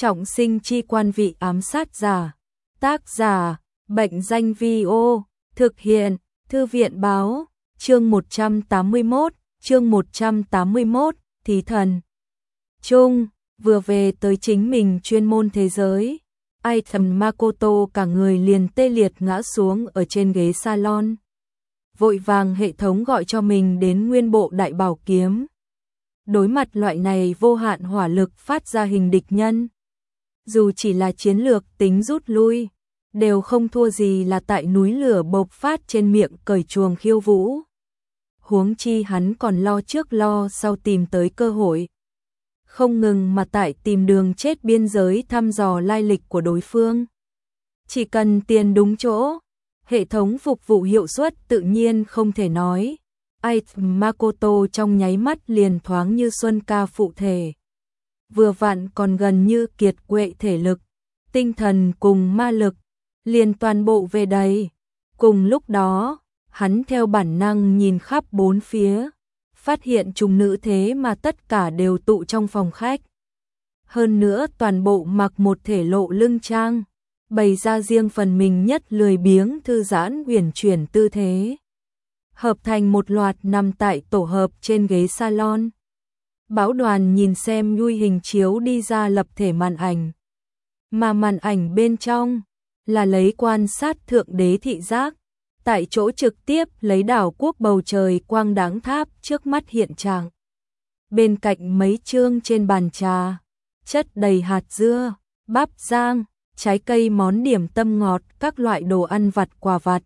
Trọng sinh chi quan vị ám sát giả. Tác giả, Bệnh danh Vi-ô. Thực hiện, Thư viện báo. Chương 181, Thí thần. Chung, vừa về tới chính mình chuyên môn thế giới. Item Makoto cả người liền tê liệt ngã xuống ở trên ghế salon. Vội vàng hệ thống gọi cho mình đến nguyên bộ đại bảo kiếm. Đối mặt loại này vô hạn hỏa lực phát ra hình địch nhân. Dù chỉ là chiến lược tính rút lui, đều không thua gì là tại núi lửa bộc phát trên miệng cởi chuồng khiêu vũ. Huống chi hắn còn lo trước lo sau tìm tới cơ hội. Không ngừng mà tại tìm đường chết biên giới thăm dò lai lịch của đối phương. Chỉ cần tiền đúng chỗ, hệ thống phục vụ hiệu suất tự nhiên không thể nói. Makoto trong nháy mắt liền thoáng như xuân ca phụ thể. Vừa vặn còn gần như kiệt quệ thể lực, tinh thần cùng ma lực, liền toàn bộ về đầy. Cùng lúc đó, hắn theo bản năng nhìn khắp bốn phía, phát hiện chúng nữ thế mà tất cả đều tụ trong phòng khách. Hơn nữa toàn bộ mặc một thể lộ lưng trang, bày ra riêng phần mình nhất lười biếng thư giãn uyển chuyển tư thế. Hợp thành một loạt nằm tại tổ hợp trên ghế salon. Bảo Đoàn nhìn xem nhui hình chiếu đi ra lập thể màn ảnh. Mà màn ảnh bên trong là lấy quan sát thượng đế thị giác. Tại chỗ trực tiếp lấy đảo quốc bầu trời quang đáng tháp trước mắt hiện trạng. Bên cạnh mấy chương trên bàn trà, chất đầy hạt dưa, bắp rang, trái cây món điểm tâm ngọt, các loại đồ ăn vặt quà vặt.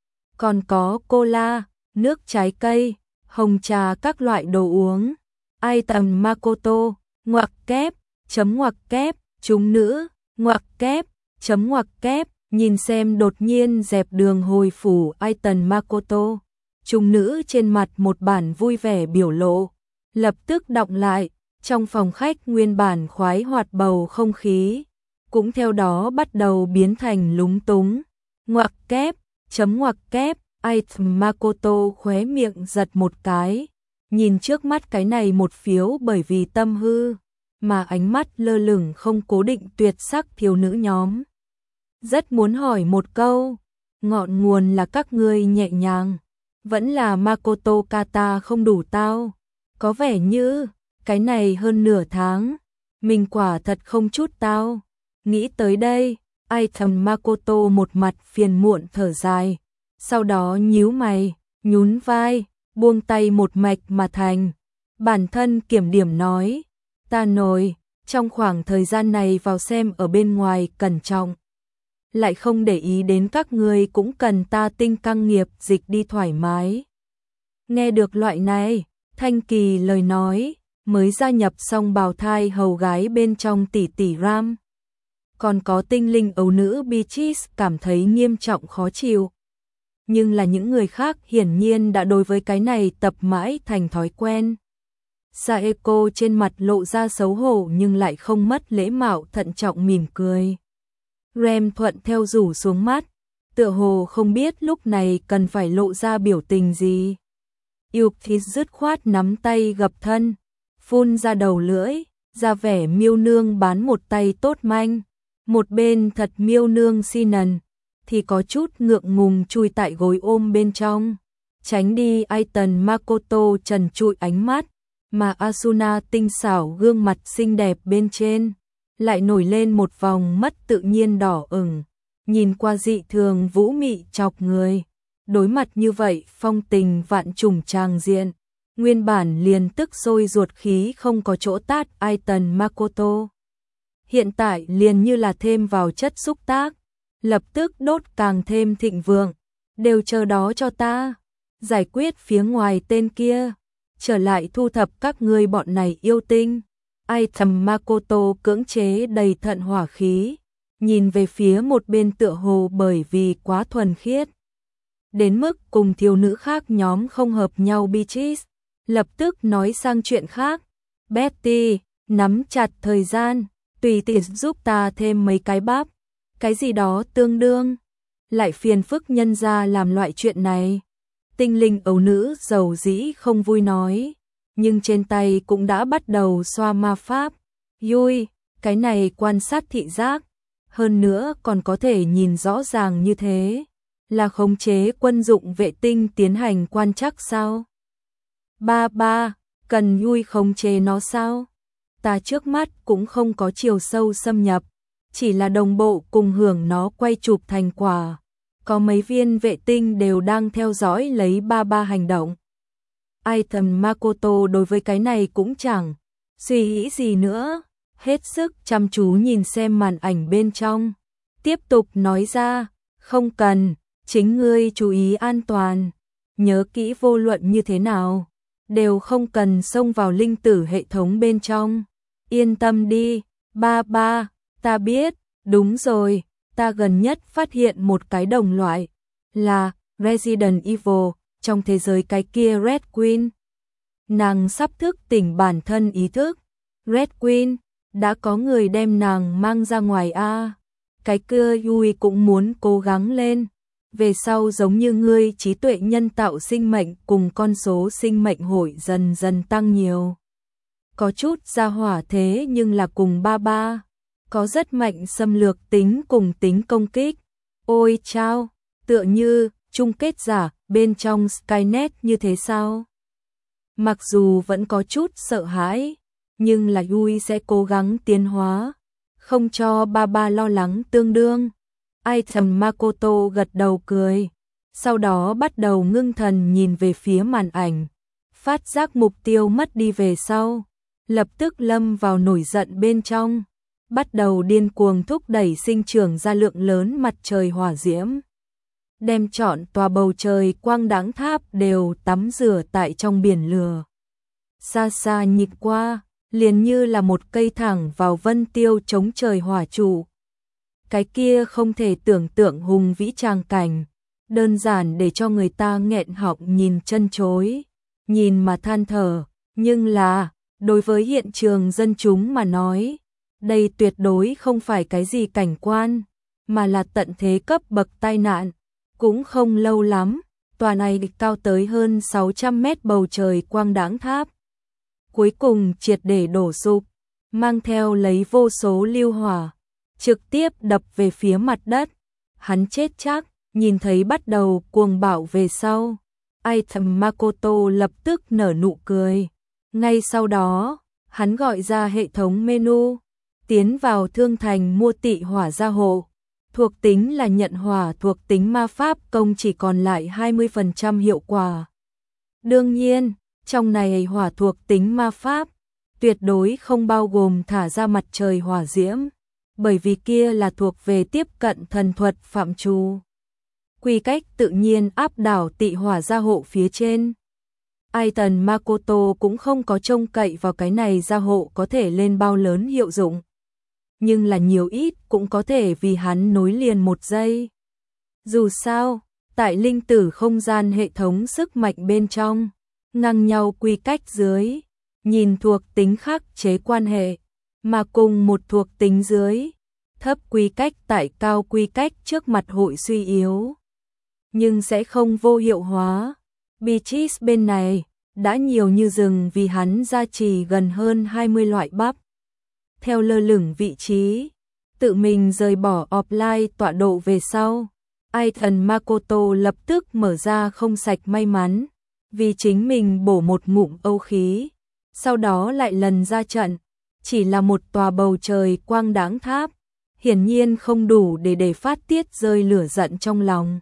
Còn có cola, nước trái cây, hồng trà các loại đồ uống. Item Makoto, ngoặc kép, chấm ngoặc kép, chúng nữ, ngoặc kép, chấm ngoặc kép. Nhìn xem đột nhiên dẹp đường hồi phủ Item Makoto, chúng nữ trên mặt một bản vui vẻ biểu lộ, lập tức đọng lại, trong phòng khách nguyên bản khoái hoạt bầu không khí, cũng theo đó bắt đầu biến thành lúng túng. Ngoặc kép, chấm ngoặc kép, Item Makoto khóe miệng giật một cái, nhìn trước mắt cái này một phiếu bởi vì tâm hư, mà ánh mắt lơ lửng không cố định tuyệt sắc thiếu nữ nhóm. Rất muốn hỏi một câu, ngọn nguồn là các ngươi nhẹ nhàng, vẫn là Makoto Kata không đủ tao, có vẻ như, cái này hơn nửa tháng, mình quả thật không chút tao. Nghĩ tới đây, Item Makoto một mặt phiền muộn thở dài, sau đó nhíu mày, nhún vai, buông tay một mạch mà thành. Bản thân kiểm điểm nói, ta nổi, trong khoảng thời gian này vào xem ở bên ngoài cẩn trọng. Lại không để ý đến các người cũng cần ta tinh căng nghiệp dịch đi thoải mái. Nghe được loại này, Thanh Kỳ lời nói, mới gia nhập xong bào thai hầu gái bên trong tỷ tỷ Ram. Còn có tinh linh ấu nữ Beatrice cảm thấy nghiêm trọng khó chịu. Nhưng là những người khác hiển nhiên đã đối với cái này tập mãi thành thói quen. Saeko trên mặt lộ ra xấu hổ nhưng lại không mất lễ mạo thận trọng mỉm cười. Rem thuận theo rủ xuống mắt, tựa hồ không biết lúc này cần phải lộ ra biểu tình gì. Yuk thì dứt khoát nắm tay gập thân, phun ra đầu lưỡi, ra vẻ miêu nương bán một tay tốt manh, một bên thật miêu nương si nần, thì có chút ngượng ngùng chui tại gối ôm bên trong, tránh đi Item Makoto trần trụi ánh mắt, mà Asuna tinh xảo gương mặt xinh đẹp bên trên lại nổi lên một vòng mất tự nhiên đỏ ửng, nhìn qua dị thường vũ mị chọc người. Đối mặt như vậy phong tình vạn trùng tràng diện, nguyên bản liền tức sôi ruột khí không có chỗ tát Item Makoto. Hiện tại liền như là thêm vào chất xúc tác, lập tức đốt càng thêm thịnh vượng, đều chờ đó cho ta, giải quyết phía ngoài tên kia, trở lại thu thập các ngươi bọn này yêu tinh. Item Makoto cưỡng chế đầy thận hỏa khí, nhìn về phía một bên tựa hồ bởi vì quá thuần khiết. Đến mức cùng thiếu nữ khác nhóm không hợp nhau Beatrice, lập tức nói sang chuyện khác. Betty, nắm chặt thời gian, tùy tiện giúp ta thêm mấy cái bắp, cái gì đó tương đương, lại phiền phức nhân ra làm loại chuyện này. Tinh linh ấu nữ dầu dĩ không vui nói, nhưng trên tay cũng đã bắt đầu xoa ma pháp. Yui, Cái này quan sát thị giác, hơn nữa còn có thể nhìn rõ ràng như thế, là khống chế quân dụng vệ tinh tiến hành quan trắc sao? Ba, cần Yui khống chế nó sao? Ta trước mắt cũng không có chiều sâu xâm nhập, chỉ là đồng bộ cùng hưởng nó quay chụp thành quả. Có mấy viên vệ tinh đều đang theo dõi lấy ba hành động. Item Makoto đối với cái này cũng chẳng suy nghĩ gì nữa, hết sức chăm chú nhìn xem màn ảnh bên trong. Tiếp tục nói ra, không cần, chính ngươi chú ý an toàn. Nhớ kỹ vô luận như thế nào, đều không cần xông vào linh tử hệ thống bên trong. Yên tâm đi, ba, ta biết, đúng rồi, ta gần nhất phát hiện một cái đồng loại, là Resident Evil, trong thế giới cái kia Red Queen. Nàng sắp thức tỉnh bản thân ý thức. Red Queen, đã có người đem nàng mang ra ngoài a. Cái kia Yui cũng muốn cố gắng lên. Về sau giống như ngươi trí tuệ nhân tạo sinh mệnh cùng con số sinh mệnh hội dần dần tăng nhiều. Có chút ra hỏa thế nhưng là cùng ba. Có rất mạnh xâm lược tính cùng tính công kích. Ôi chao, tựa như chung kết giả bên trong Skynet như thế sao? Mặc dù vẫn có chút sợ hãi, nhưng là Yui sẽ cố gắng tiến hóa, không cho ba lo lắng tương đương. Item Makoto gật đầu cười, sau đó bắt đầu ngưng thần nhìn về phía màn ảnh, phát giác mục tiêu mất đi về sau, lập tức lâm vào nổi giận bên trong, bắt đầu điên cuồng thúc đẩy sinh trưởng ra lượng lớn mặt trời hỏa diễm, đem trọn tòa bầu trời quang đãng tháp đều tắm rửa tại trong biển lửa. Xa xa nhìn qua, liền như là một cây thẳng vào vân tiêu chống trời hỏa trụ. Cái kia không thể tưởng tượng hùng vĩ tràng cảnh, đơn giản để cho người ta nghẹn họng nhìn chân chối, nhìn mà than thở, nhưng là, đối với hiện trường dân chúng mà nói, đây tuyệt đối không phải cái gì cảnh quan, mà là tận thế cấp bậc tai nạn. Cũng không lâu lắm, tòa này cao tới hơn 600 mét bầu trời quang đãng tháp. Cuối cùng triệt để đổ sụp, mang theo lấy vô số lưu hỏa, trực tiếp đập về phía mặt đất. Hắn chết chắc, nhìn thấy bắt đầu cuồng bạo về sau. Item Makoto lập tức nở nụ cười. Ngay sau đó, hắn gọi ra hệ thống menu, tiến vào thương thành mua tị hỏa gia hộ. Thuộc tính là nhận hỏa thuộc tính ma pháp công chỉ còn lại 20% hiệu quả. Đương nhiên, trong này hỏa thuộc tính ma pháp tuyệt đối không bao gồm thả ra mặt trời hỏa diễm, bởi vì kia là thuộc về tiếp cận thần thuật phạm trù. Quy cách tự nhiên áp đảo tị hỏa gia hộ phía trên. Item Makoto cũng không có trông cậy vào cái này gia hộ có thể lên bao lớn hiệu dụng, nhưng là nhiều ít cũng có thể vì hắn nối liền một giây. Dù sao, tại linh tử không gian hệ thống sức mạnh bên trong, ngang nhau quy cách dưới, nhìn thuộc tính khắc chế quan hệ, mà cùng một thuộc tính dưới, thấp quy cách tại cao quy cách trước mặt hội suy yếu, nhưng sẽ không vô hiệu hóa. Beatrice bên này, đã nhiều như rừng vì hắn gia trì gần hơn 20 loại bắp. Theo lơ lửng vị trí, tự mình rời bỏ offline tọa độ về sau, Item Makoto lập tức mở ra không sạch may mắn, vì chính mình bổ một ngụm âu khí, sau đó lại lần ra trận, chỉ là một tòa bầu trời quang đãng tháp, hiển nhiên không đủ để phát tiết rơi lửa giận trong lòng.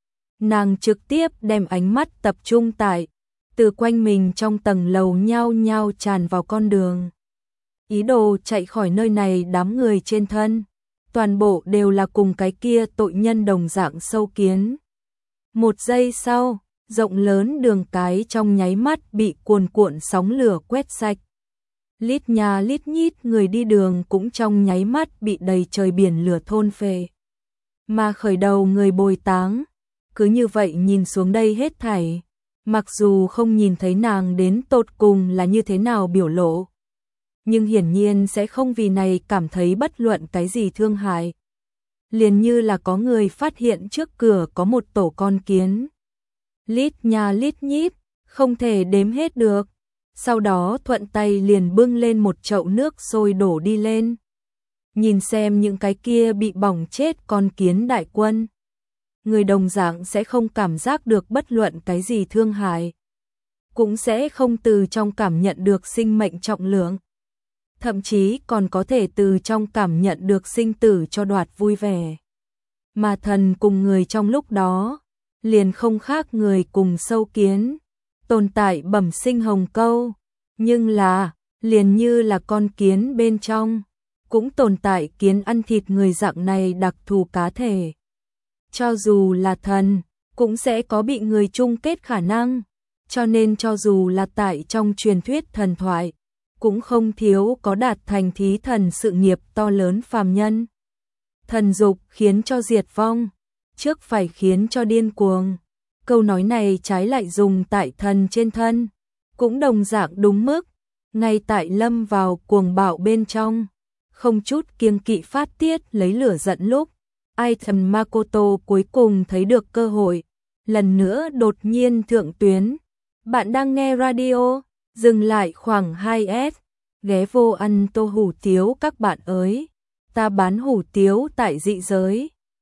Nàng trực tiếp đem ánh mắt tập trung tại, từ quanh mình trong tầng lầu nhao nhao tràn vào con đường. Ý đồ chạy khỏi nơi này đám người trên thân, toàn bộ đều là cùng cái kia tội nhân đồng dạng sâu kiến. Một giây sau, rộng lớn đường cái trong nháy mắt bị cuồn cuộn sóng lửa quét sạch. Lít nhà lít nhít người đi đường cũng trong nháy mắt bị đầy trời biển lửa thôn phệ. Mà khởi đầu người bồi táng, cứ như vậy nhìn xuống đây hết thảy, mặc dù không nhìn thấy nàng đến tột cùng là như thế nào biểu lộ, nhưng hiển nhiên sẽ không vì này cảm thấy bất luận cái gì thương hại. Liền như là có người phát hiện trước cửa có một tổ con kiến. Lít nhà lít nhít, không thể đếm hết được. Sau đó thuận tay liền bưng lên một chậu nước sôi đổ đi lên. nhìn xem những cái kia bị bỏng chết con kiến đại quân. Người đồng dạng sẽ không cảm giác được bất luận cái gì thương hại, cũng sẽ không từ trong cảm nhận được sinh mệnh trọng lượng, thậm chí còn có thể từ trong cảm nhận được sinh tử cho đoạt vui vẻ. Mà thần cùng người trong lúc đó, liền không khác người cùng sâu kiến, tồn tại bẩm sinh hồng câu, nhưng là, liền như là con kiến bên trong, cũng tồn tại kiến ăn thịt người dạng này đặc thù cá thể. Cho dù là thần, cũng sẽ có bị người chung kết khả năng, cho nên cho dù là tại trong truyền thuyết thần thoại, cũng không thiếu có đạt thành thí thần sự nghiệp to lớn phàm nhân. Thần dục khiến cho diệt vong, trước phải khiến cho điên cuồng. Câu nói này trái lại dùng tại thần trên thân, cũng đồng dạng đúng mức, ngay tại lâm vào cuồng bạo bên trong, không chút kiêng kỵ phát tiết lấy lửa giận lúc. Item Makoto cuối cùng thấy được cơ hội, lần nữa đột nhiên thượng tuyến. Bạn đang nghe radio, dừng lại khoảng 2S, ghé vô ăn tô hủ tiếu các bạn ơi. Ta bán hủ tiếu tại dị giới.